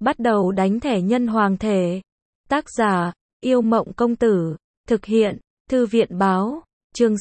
Bắt đầu đánh thẻ nhân hoàng thể. Tác giả, Yêu Mộng Công Tử. Thực hiện, Thư viện Báo. Chương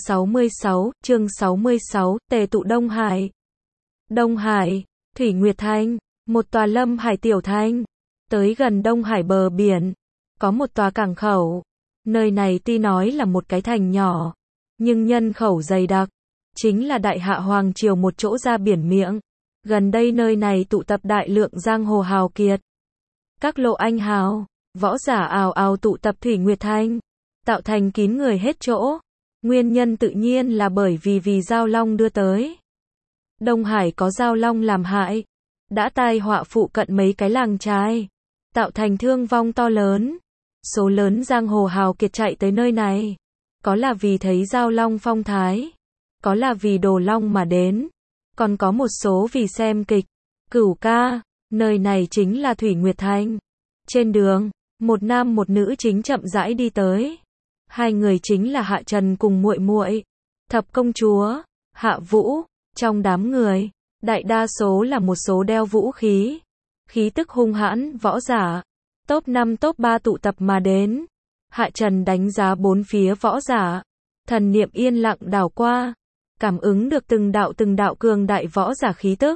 66, Tề tụ Đông Hải. Đông Hải, Thủy Nguyệt Thanh, một tòa lâm hải tiểu thành. Tới gần Đông Hải bờ biển, có một tòa cảng khẩu. Nơi này tuy nói là một cái thành nhỏ, nhưng nhân khẩu dày đặc. Chính là Đại Hạ Hoàng Triều một chỗ ra biển miệng. Gần đây nơi này tụ tập đại lượng giang hồ hào kiệt. Các lộ anh hào, võ giả ào ào tụ tập Thủy Nguyệt Thanh, tạo thành kín người hết chỗ. Nguyên nhân tự nhiên là bởi vì Giao Long đưa tới. Đông Hải có Giao Long làm hại, đã tai họa phụ cận mấy cái làng trai, tạo thành thương vong to lớn. Số lớn giang hồ hào kiệt chạy tới nơi này, có là vì thấy Giao Long phong thái, có là vì đồ long mà đến, còn có một số vì xem kịch. Cửu ca, nơi này chính là Thủy Nguyệt Thanh. Trên đường, một nam một nữ chính chậm rãi đi tới. Hai người chính là Hạ Trần cùng muội muội, Thập công chúa, Hạ Vũ. Trong đám người, đại đa số là một số đeo vũ khí, khí tức hung hãn võ giả. Top 5 top 3 tụ tập mà đến. Hạ Trần đánh giá bốn phía võ giả, thần niệm yên lặng đảo qua, cảm ứng được từng đạo cường đại võ giả khí tức.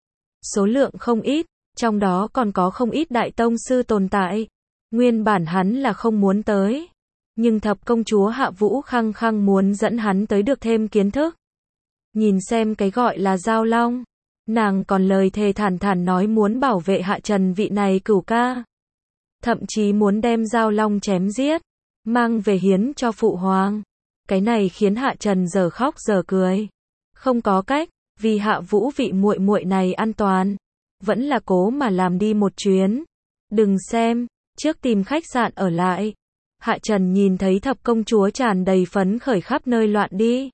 Số lượng không ít, trong đó còn có không ít đại tông sư tồn tại. Nguyên bản hắn là không muốn tới, nhưng Thập công chúa Hạ Vũ khăng khăng muốn dẫn hắn tới được thêm kiến thức. Nhìn xem cái gọi là Giao Long, nàng còn lời thề thản thản nói muốn bảo vệ Hạ Trần vị này cửu ca. Thậm chí muốn đem Giao Long chém giết, mang về hiến cho phụ hoàng. Cái này khiến Hạ Trần giờ khóc giờ cười. Không có cách, vì Hạ Vũ vị muội muội này an toàn, vẫn là cố mà làm đi một chuyến. Đừng xem, trước tìm khách sạn ở lại. Hạ Trần nhìn thấy Thập công chúa tràn đầy phấn khởi khắp nơi loạn đi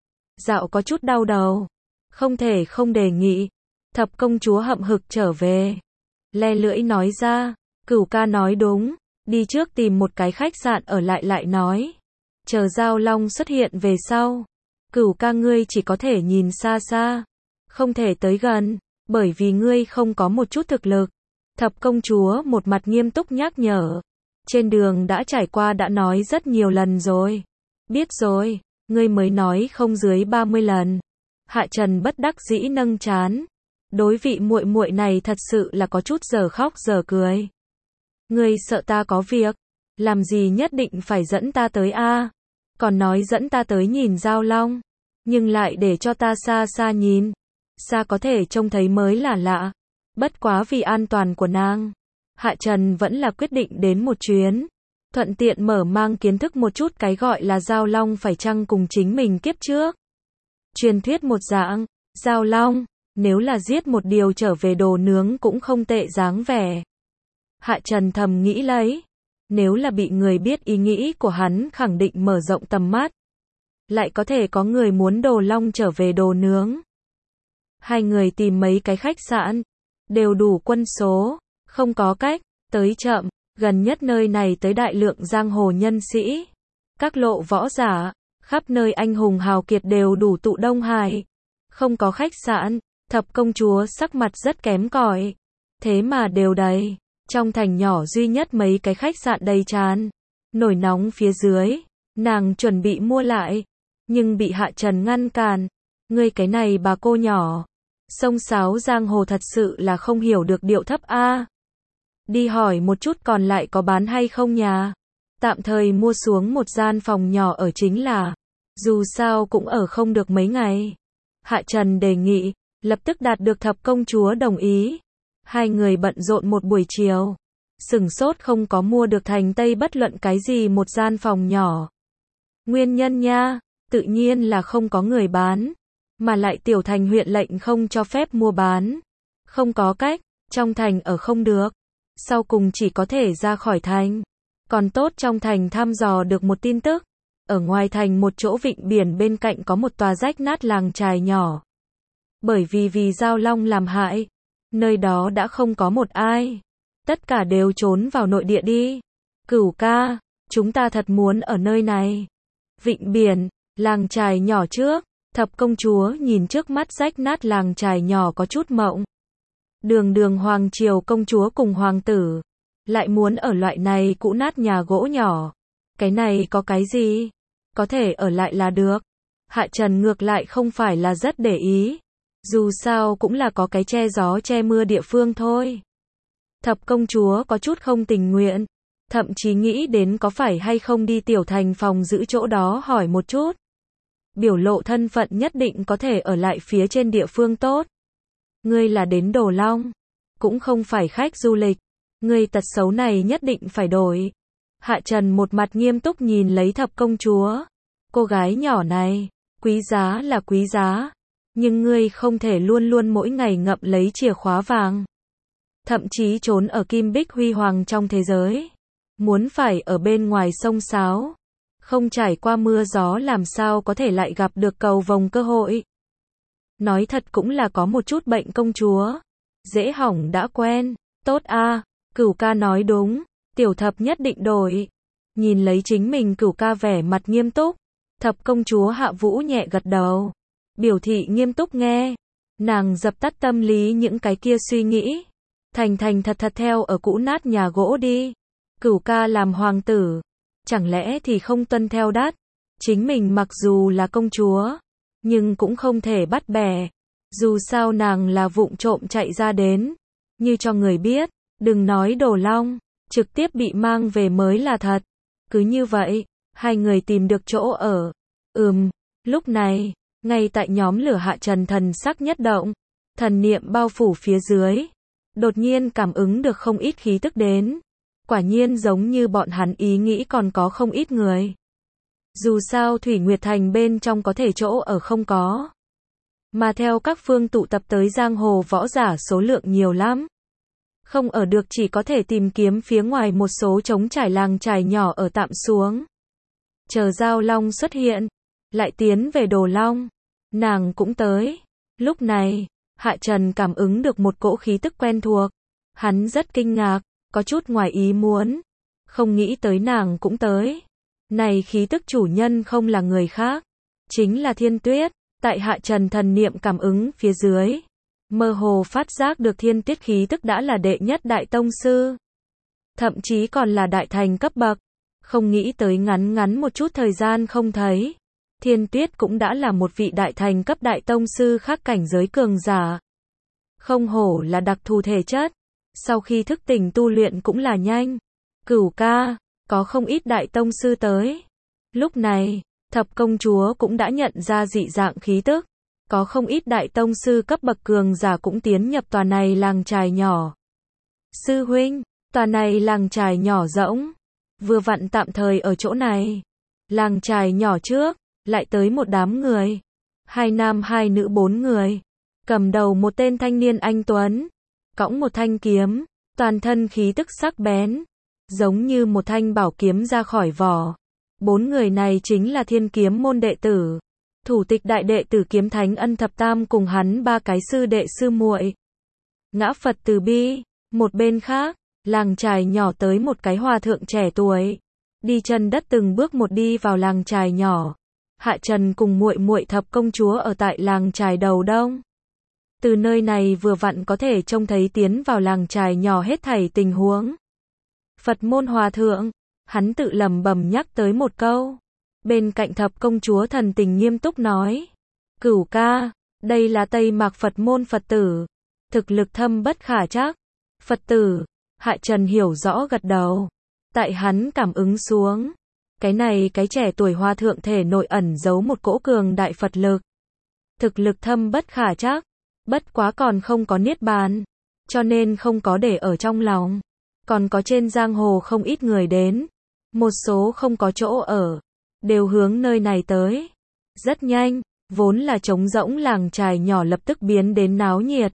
dạo có chút đau đầu. Không thể không đề nghị. Thập công chúa hậm hực trở về, le lưỡi nói ra, cửu ca nói đúng, đi trước tìm một cái khách sạn ở lại nói. Chờ Giao Long xuất hiện về sau, cửu ca ngươi chỉ có thể nhìn xa xa, không thể tới gần, bởi vì ngươi không có một chút thực lực. Thập công chúa một mặt nghiêm túc nhắc nhở. Trên đường đã trải qua đã nói rất nhiều lần rồi. Biết rồi, ngươi mới nói không dưới 30 lần. Hạ Trần bất đắc dĩ nâng trán. Đối vị muội muội này thật sự là có chút giờ khóc giờ cười. Ngươi sợ ta có việc, làm gì nhất định phải dẫn ta tới a? Còn nói dẫn ta tới nhìn Giao Long, nhưng lại để cho ta xa xa nhìn. Xa có thể trông thấy mới là lạ. Bất quá vì an toàn của nàng, Hạ Trần vẫn là quyết định đến một chuyến. Thuận tiện mở mang kiến thức một chút cái gọi là Giao Long phải chăng cùng chính mình kiếp trước. Truyền thuyết một dạng, Giao Long, nếu là giết một điều trở về đồ nướng cũng không tệ dáng vẻ. Hạ Trần thầm nghĩ lấy. Nếu là bị người biết ý nghĩ của hắn khẳng định mở rộng tầm mắt. Lại có thể có người muốn đồ long trở về đồ nướng. Hai người tìm mấy cái khách sạn, đều đủ quân số, không có cách, tới chậm, gần nhất nơi này tới đại lượng giang hồ nhân sĩ. Các lộ võ giả, khắp nơi anh hùng hào kiệt đều đủ tụ Đông Hải. Không có khách sạn, Thập công chúa sắc mặt rất kém cỏi. Thế mà đều đầy, trong thành nhỏ duy nhất mấy cái khách sạn đầy tràn. Nổi nóng phía dưới, nàng chuẩn bị mua lại, nhưng bị Hạ Trần ngăn cản. Ngươi cái này bà cô nhỏ, xông xáo giang hồ thật sự là không hiểu được điệu thấp a. Đi hỏi một chút còn lại có bán hay không nhà. Tạm thời mua xuống một gian phòng nhỏ ở chính là, dù sao cũng ở không được mấy ngày. Hạ Trần đề nghị, lập tức đạt được Thập công chúa đồng ý. Hai người bận rộn một buổi chiều, sửng sốt không có mua được thành Tây bất luận cái gì một gian phòng nhỏ. Nguyên nhân nha, tự nhiên là không có người bán, mà lại tiểu thành huyện lệnh không cho phép mua bán. Không có cách, trong thành ở không được, sau cùng chỉ có thể ra khỏi thành. Còn tốt trong thành thăm dò được một tin tức, ở ngoài thành một chỗ vịnh biển bên cạnh có một tòa rách nát làng chài nhỏ. Bởi vì Giao Long làm hại, nơi đó đã không có một ai, tất cả đều trốn vào nội địa đi. Cửu ca, chúng ta thật muốn ở nơi này. Vịnh biển, làng chài nhỏ trước, Thập công chúa nhìn trước mắt rách nát làng chài nhỏ có chút mộng. Đường đường hoàng triều công chúa cùng hoàng tử, lại muốn ở loại này cũ nát nhà gỗ nhỏ. Cái này có cái gì? Có thể ở lại là được. Hạ Trần ngược lại không phải là rất để ý. Dù sao cũng là có cái che gió che mưa địa phương thôi. Thập công chúa có chút không tình nguyện. Thậm chí nghĩ đến có phải hay không đi tiểu thành phòng giữ chỗ đó hỏi một chút. Biểu lộ thân phận nhất định có thể ở lại phía trên địa phương tốt. Ngươi là đến Đồ Long, cũng không phải khách du lịch. Ngươi tật xấu này nhất định phải đổi. Hạ Trần một mặt nghiêm túc nhìn lấy thập công chúa. Cô gái nhỏ này, quý giá là quý giá. Nhưng ngươi không thể luôn luôn mỗi ngày ngậm lấy chìa khóa vàng. Thậm chí trốn ở kim bích huy hoàng trong thế giới. Muốn phải ở bên ngoài sông sáo. Không trải qua mưa gió làm sao có thể lại gặp được cầu vồng cơ hội. Nói thật cũng là có một chút bệnh công chúa. Dễ hỏng đã quen. Tốt a, Cửu ca nói đúng. Tiểu thập nhất định đổi. Nhìn lấy chính mình Cửu ca vẻ mặt nghiêm túc. Thập công chúa Hạ Vũ nhẹ gật đầu. Biểu thị nghiêm túc nghe. Nàng dập tắt tâm lý những cái kia suy nghĩ. Thành thành thật thật theo ở cũ nát nhà gỗ đi. Cửu ca làm hoàng tử. Chẳng lẽ thì không tuân theo đát. Chính mình mặc dù là công chúa. Nhưng cũng không thể bắt bẻ. Dù sao nàng là vụng trộm chạy ra đến. Như cho người biết. Đừng nói Đồ Long. Trực tiếp bị mang về mới là thật. Cứ như vậy. Hai người tìm được chỗ ở. Lúc này. Ngay tại nhóm lửa Hạ Trần thần sắc nhất động. Thần niệm bao phủ phía dưới. Đột nhiên cảm ứng được không ít khí tức đến. Quả nhiên giống như bọn hắn ý nghĩ còn có không ít người. Dù sao Thủy Nguyệt Thành bên trong có thể chỗ ở không có. Mà theo các phương tụ tập tới giang hồ võ giả số lượng nhiều lắm. Không ở được chỉ có thể tìm kiếm phía ngoài một số trống trải làng trài nhỏ ở tạm xuống. Chờ Giao Long xuất hiện. Lại tiến về Đồ Long. Nàng cũng tới. Lúc này, Hạ Trần cảm ứng được một cỗ khí tức quen thuộc. Hắn rất kinh ngạc, có chút ngoài ý muốn. Không nghĩ tới nàng cũng tới. Này khí tức chủ nhân không là người khác. Chính là Thiên Tuyết. Tại Hạ Trần thần niệm cảm ứng phía dưới. Mơ hồ phát giác được Thiên Tuyết khí tức đã là đệ nhất đại tông sư. Thậm chí còn là đại thành cấp bậc. Không nghĩ tới ngắn ngắn một chút thời gian không thấy. Thiên Tuyết cũng đã là một vị đại thành cấp đại tông sư khác cảnh giới cường giả. Không hổ là đặc thù thể chất. Sau khi thức tỉnh tu luyện cũng là nhanh. Cửu ca, có không ít đại tông sư tới. Lúc này, thập công chúa cũng đã nhận ra dị dạng khí tức. Có không ít đại tông sư cấp bậc cường giả cũng tiến nhập tòa này làng trài nhỏ. Sư huynh, tòa này làng trài nhỏ rỗng. Vừa vặn tạm thời ở chỗ này. Làng trài nhỏ trước. Lại tới một đám người. 2 nam 2 nữ 4 người. Cầm đầu một tên thanh niên anh tuấn. Cõng một thanh kiếm. Toàn thân khí tức sắc bén. Giống như một thanh bảo kiếm ra khỏi vỏ. 4 người này chính là Thiên Kiếm môn đệ tử. Thủ tịch đại đệ tử Kiếm Thánh Ân Thập Tam cùng hắn 3 cái sư đệ sư muội. Ngã Phật Từ Bi. Một bên khác, làng trài nhỏ tới một cái hòa thượng trẻ tuổi. Đi chân đất từng bước một đi vào làng trài nhỏ. Hạ Trần cùng muội muội thập công chúa ở tại làng trài đầu đông. Từ nơi này vừa vặn có thể trông thấy tiến vào làng trài nhỏ hết thảy tình huống. Phật môn hòa thượng, hắn tự lẩm bẩm nhắc tới một câu. Bên cạnh thập công chúa thần tình nghiêm túc nói. Cửu ca, đây là Tây Mạc Phật môn Phật tử. Thực lực thâm bất khả trắc. Phật tử, Hạ Trần hiểu rõ gật đầu. Tại hắn cảm ứng xuống. Cái này cái trẻ tuổi hòa thượng thể nội ẩn giấu một cỗ cường đại Phật lực. Thực lực thâm bất khả trắc. Bất quá còn không có niết bàn. Cho nên không có để ở trong lòng. Còn có trên giang hồ không ít người đến. Một số không có chỗ ở. Đều hướng nơi này tới. Rất nhanh, vốn là trống rỗng làng trài nhỏ lập tức biến đến náo nhiệt.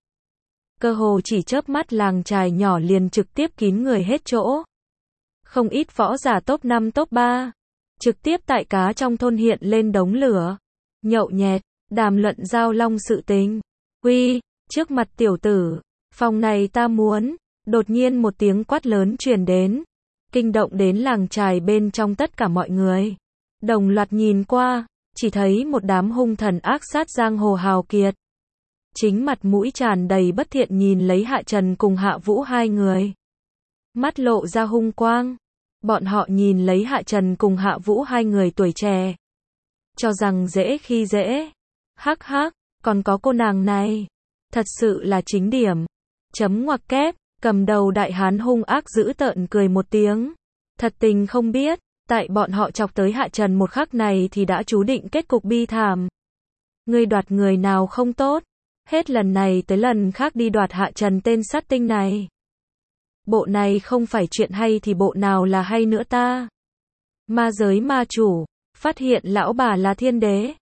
Cơ hồ chỉ chớp mắt làng trài nhỏ liền trực tiếp kín người hết chỗ. Không ít võ giả top 5 top 3. Trực tiếp tại cá trong thôn hiện lên đống lửa. Nhậu nhẹt, đàm luận Giao Long sự tình. Uy, trước mặt tiểu tử, phòng này ta muốn. Đột nhiên một tiếng quát lớn truyền đến. Kinh động đến làng trài bên trong tất cả mọi người. Đồng loạt nhìn qua, chỉ thấy một đám hung thần ác sát giang hồ hào kiệt. chính mặt mũi tràn đầy bất thiện nhìn lấy Hạ Trần cùng Hạ Vũ hai người. Mắt lộ ra hung quang. Bọn họ nhìn lấy Hạ Trần cùng Hạ Vũ hai người tuổi trẻ. Cho rằng dễ khi dễ. Hắc hắc, còn có cô nàng này. Thật sự là chính điểm. Chấm ngoặc kép, cầm đầu đại hán hung ác dữ tợn cười một tiếng. Thật tình không biết, tại bọn họ chọc tới Hạ Trần một khắc này thì đã chú định kết cục bi thảm. Ngươi đoạt người nào không tốt, hết lần này tới lần khác đi đoạt Hạ Trần tên sát tinh này. Bộ này không phải chuyện hay thì bộ nào là hay nữa ta? Ma giới ma chủ, phát hiện lão bà là thiên đế.